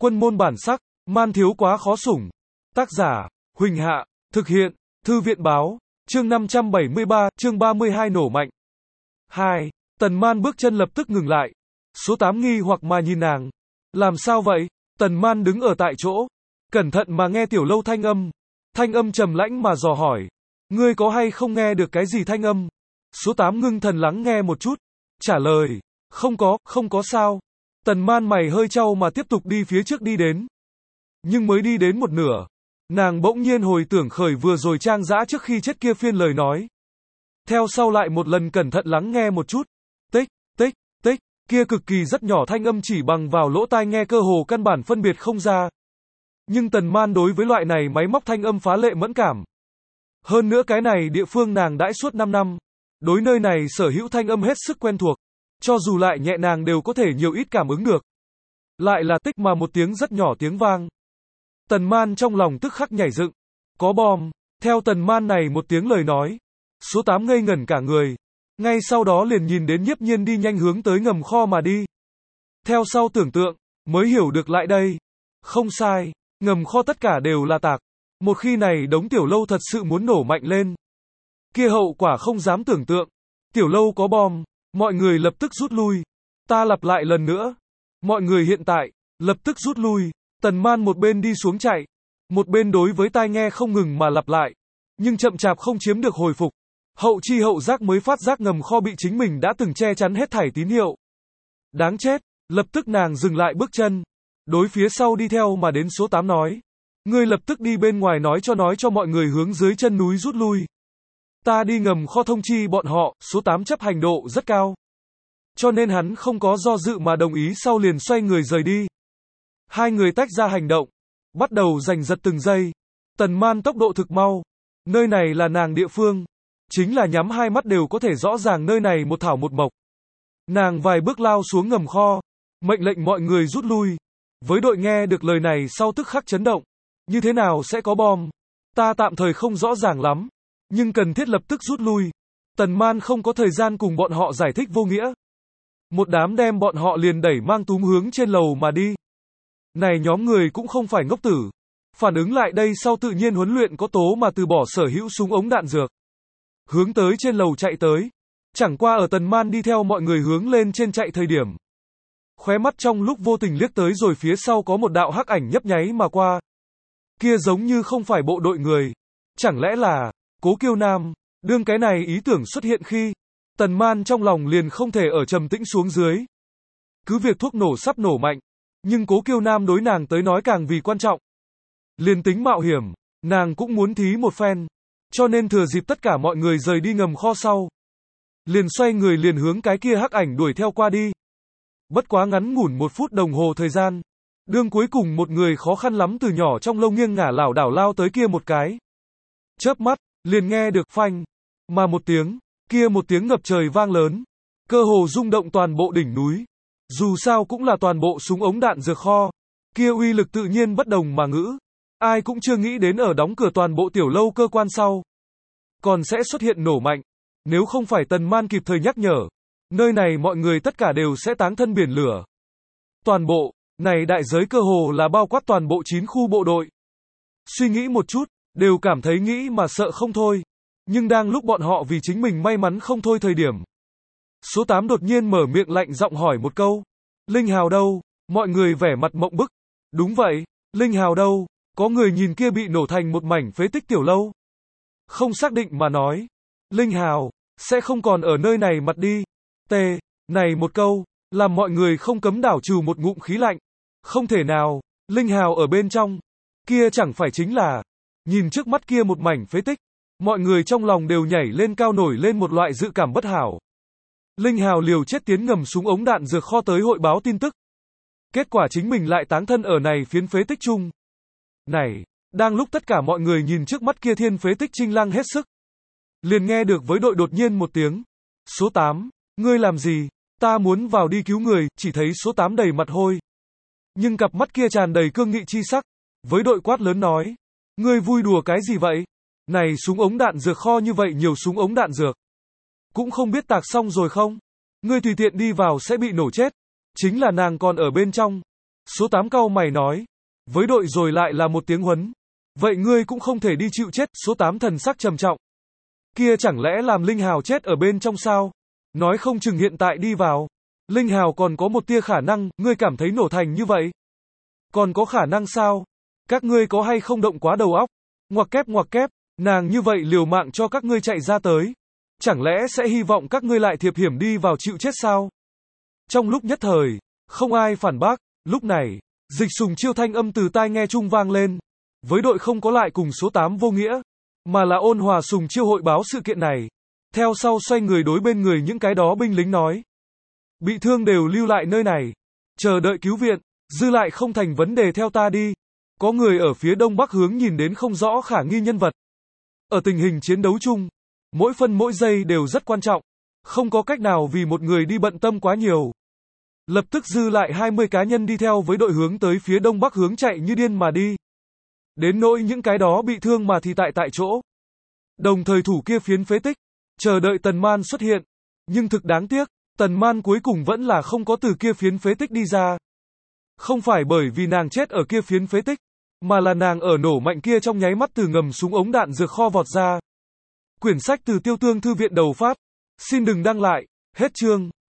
Quân môn bản sắc, man thiếu quá khó sủng. Tác giả, Huỳnh Hạ, thực hiện, Thư viện báo, chương 573, chương 32 nổ mạnh. 2. Tần Man bước chân lập tức ngừng lại. Số 8 nghi hoặc mà nhìn nàng. Làm sao vậy? Tần Man đứng ở tại chỗ, cẩn thận mà nghe Tiểu Lâu thanh âm. Thanh âm trầm lãnh mà dò hỏi. Ngươi có hay không nghe được cái gì thanh âm? Số 8 ngưng thần lắng nghe một chút. Trả lời. Không có sao. Tần Man mày hơi chau mà tiếp tục đi phía trước đi đến. Nhưng mới đi đến một nửa, nàng bỗng nhiên hồi tưởng khởi vừa rồi Trang Dã trước khi chết kia phiên lời nói. Theo sau lại một lần cẩn thận lắng nghe một chút. Tích, tích, tích, kia cực kỳ rất nhỏ thanh âm chỉ bằng vào lỗ tai nghe cơ hồ căn bản phân biệt không ra. Nhưng Tần Man đối với loại này máy móc thanh âm phá lệ mẫn cảm. Hơn nữa cái này địa phương nàng đãi suốt 5 năm. Đối nơi này sở hữu thanh âm hết sức quen thuộc. Cho dù lại nhẹ nàng đều có thể nhiều ít cảm ứng được. Lại là tích mà một tiếng rất nhỏ tiếng vang. Tần Man trong lòng tức khắc nhảy dựng. Có bom. Theo Tần Man này một tiếng lời nói, số 8 ngây ngẩn cả người. Ngay sau đó liền nhìn đến Nhiếp Nhiên đi nhanh hướng tới ngầm kho mà đi. Theo sau tưởng tượng, mới hiểu được lại đây. Không sai, ngầm kho tất cả đều là tạc. Một khi này đống Tiểu Lâu thật sự muốn nổ mạnh lên, kia hậu quả không dám tưởng tượng. Tiểu Lâu có bom, mọi người lập tức rút lui. Ta lặp lại lần nữa. Mọi người hiện tại, lập tức rút lui. Tần Man một bên đi xuống chạy, một bên đối với tai nghe không ngừng mà lặp lại. Nhưng chậm chạp không chiếm được hồi phục. Hậu chi hậu giác mới phát giác ngầm kho bị chính mình đã từng che chắn hết thảy tín hiệu. Đáng chết, lập tức nàng dừng lại bước chân. Đối phía sau đi theo mà đến số 8 nói. Ngươi lập tức đi bên ngoài nói cho mọi người hướng dưới chân núi rút lui. Ta đi ngầm kho thông chi bọn họ, số 8 chấp hành độ rất cao. Cho nên hắn không có do dự mà đồng ý sau liền xoay người rời đi. Hai người tách ra hành động, bắt đầu giành giật từng giây. Tần Man tốc độ thực mau. Nơi này là nàng địa phương. Chính là nhắm hai mắt đều có thể rõ ràng nơi này một thảo một mộc. Nàng vài bước lao xuống ngầm kho, mệnh lệnh mọi người rút lui. Với đội nghe được lời này sau tức khắc chấn động. Như thế nào sẽ có bom? Ta tạm thời không rõ ràng lắm, nhưng cần thiết lập tức rút lui. Tần Man không có thời gian cùng bọn họ giải thích vô nghĩa. Một đám đem bọn họ liền đẩy mang túm hướng trên lầu mà đi. Này nhóm người cũng không phải ngốc tử. Phản ứng lại đây sau tự nhiên huấn luyện có tố mà từ bỏ sở hữu súng ống đạn dược. Hướng tới trên lầu chạy tới. Chẳng qua ở Tần Man đi theo mọi người hướng lên trên chạy thời điểm. Khóe mắt trong lúc vô tình liếc tới rồi phía sau có một đạo hắc ảnh nhấp nháy mà qua. Kia giống như không phải bộ đội người. Chẳng lẽ là Cố Kiêu Nam? Đương cái này ý tưởng xuất hiện khi, Tần Man trong lòng liền không thể ở trầm tĩnh xuống dưới. Cứ việc thuốc nổ sắp nổ mạnh, nhưng Cố Kiêu Nam đối nàng tới nói càng vì quan trọng. Liền tính mạo hiểm, nàng cũng muốn thí một phen. Cho nên thừa dịp tất cả mọi người rời đi ngầm kho sau, liền xoay người liền hướng cái kia hắc ảnh đuổi theo qua đi. Bất quá ngắn ngủn 1 phút đồng hồ thời gian, đương cuối cùng một người khó khăn lắm từ nhỏ trong lâu nghiêng ngả lảo đảo lao tới kia một cái. Chớp mắt, liền nghe được phanh, mà một tiếng, kia một tiếng ngập trời vang lớn, cơ hồ rung động toàn bộ đỉnh núi. Dù sao cũng là toàn bộ súng ống đạn dược kho, kia uy lực tự nhiên bất đồng mà ngữ. Ai cũng chưa nghĩ đến ở đóng cửa toàn bộ Tiểu Lâu cơ quan sau, còn sẽ xuất hiện nổ mạnh. Nếu không phải Tần Man kịp thời nhắc nhở, nơi này mọi người tất cả đều sẽ táng thân biển lửa. Toàn bộ, này đại giới cơ hồ là bao quát toàn bộ 9 khu bộ đội. Suy nghĩ một chút, đều cảm thấy nghĩ mà sợ không thôi. Nhưng đang lúc bọn họ vì chính mình may mắn không thôi thời điểm, số 8 đột nhiên mở miệng lạnh giọng hỏi một câu. Linh Hào đâu? Mọi người vẻ mặt mộng bức. Đúng vậy, Linh Hào đâu? Có người nhìn kia bị nổ thành một mảnh phế tích Tiểu Lâu. Không xác định mà nói. Linh Hào, sẽ không còn ở nơi này mặt đi. Này một câu, làm mọi người không cấm đảo trừ một ngụm khí lạnh. Không thể nào, Linh Hào ở bên trong. Kia chẳng phải chính là, nhìn trước mắt kia một mảnh phế tích. Mọi người trong lòng đều nhảy lên cao nổi lên một loại dự cảm bất hảo. Linh Hào liều chết tiến ngầm súng ống đạn dược kho tới hội báo tin tức. Kết quả chính mình lại táng thân ở này phiến phế tích chung. Này, đang lúc tất cả mọi người nhìn trước mắt kia thiên phế tích trinh lăng hết sức. Liền nghe được với đội đột nhiên một tiếng. Số 8, ngươi làm gì? Ta muốn vào đi cứu người, chỉ thấy số 8 đầy mặt hôi. Nhưng cặp mắt kia tràn đầy cương nghị chi sắc. Với đội quát lớn nói. Ngươi vui đùa cái gì vậy? Này súng ống đạn dược kho như vậy nhiều súng ống đạn dược. Cũng không biết tạc xong rồi không? Ngươi tùy tiện đi vào sẽ bị nổ chết. Chính là nàng còn ở bên trong. Số 8 cau mày nói. Với đội rồi lại là một tiếng huấn. Vậy ngươi cũng không thể đi chịu chết, số 8 thần sắc trầm trọng. Kia chẳng lẽ làm Linh Hào chết ở bên trong sao? Nói không chừng hiện tại đi vào. Linh Hào còn có một tia khả năng, ngươi cảm thấy nổ thành như vậy? Còn có khả năng sao? Các ngươi có hay không động quá đầu óc? Ngoặc kép, nàng như vậy liều mạng cho các ngươi chạy ra tới. Chẳng lẽ sẽ hy vọng các ngươi lại thiệp hiểm đi vào chịu chết sao? Trong lúc nhất thời, không ai phản bác, lúc này, Dịch Sùng Chiêu thanh âm từ tai nghe chung vang lên. Với đội không có lại cùng số 8 vô nghĩa, mà là Ôn Hòa Sùng Chiêu hội báo sự kiện này. Theo sau xoay người đối bên người những cái đó binh lính nói. Bị thương đều lưu lại nơi này, chờ đợi cứu viện, dư lại không thành vấn đề theo ta đi. Có người ở phía đông bắc hướng nhìn đến không rõ khả nghi nhân vật. Ở tình hình chiến đấu chung, mỗi phân mỗi giây đều rất quan trọng, không có cách nào vì một người đi bận tâm quá nhiều. Lập tức dư lại 20 cá nhân đi theo với đội hướng tới phía đông bắc hướng chạy như điên mà đi. Đến nỗi những cái đó bị thương mà thì tại chỗ. Đồng thời thủ kia phiến phế tích, chờ đợi Tần Man xuất hiện. Nhưng thực đáng tiếc, Tần Man cuối cùng vẫn là không có từ kia phiến phế tích đi ra. Không phải bởi vì nàng chết ở kia phiến phế tích, mà là nàng ở nổ mạnh kia trong nháy mắt từ ngầm súng ống đạn dược kho vọt ra. Quyển sách từ Tiêu Tương Thư viện đầu phát. Xin đừng đăng lại. Hết chương.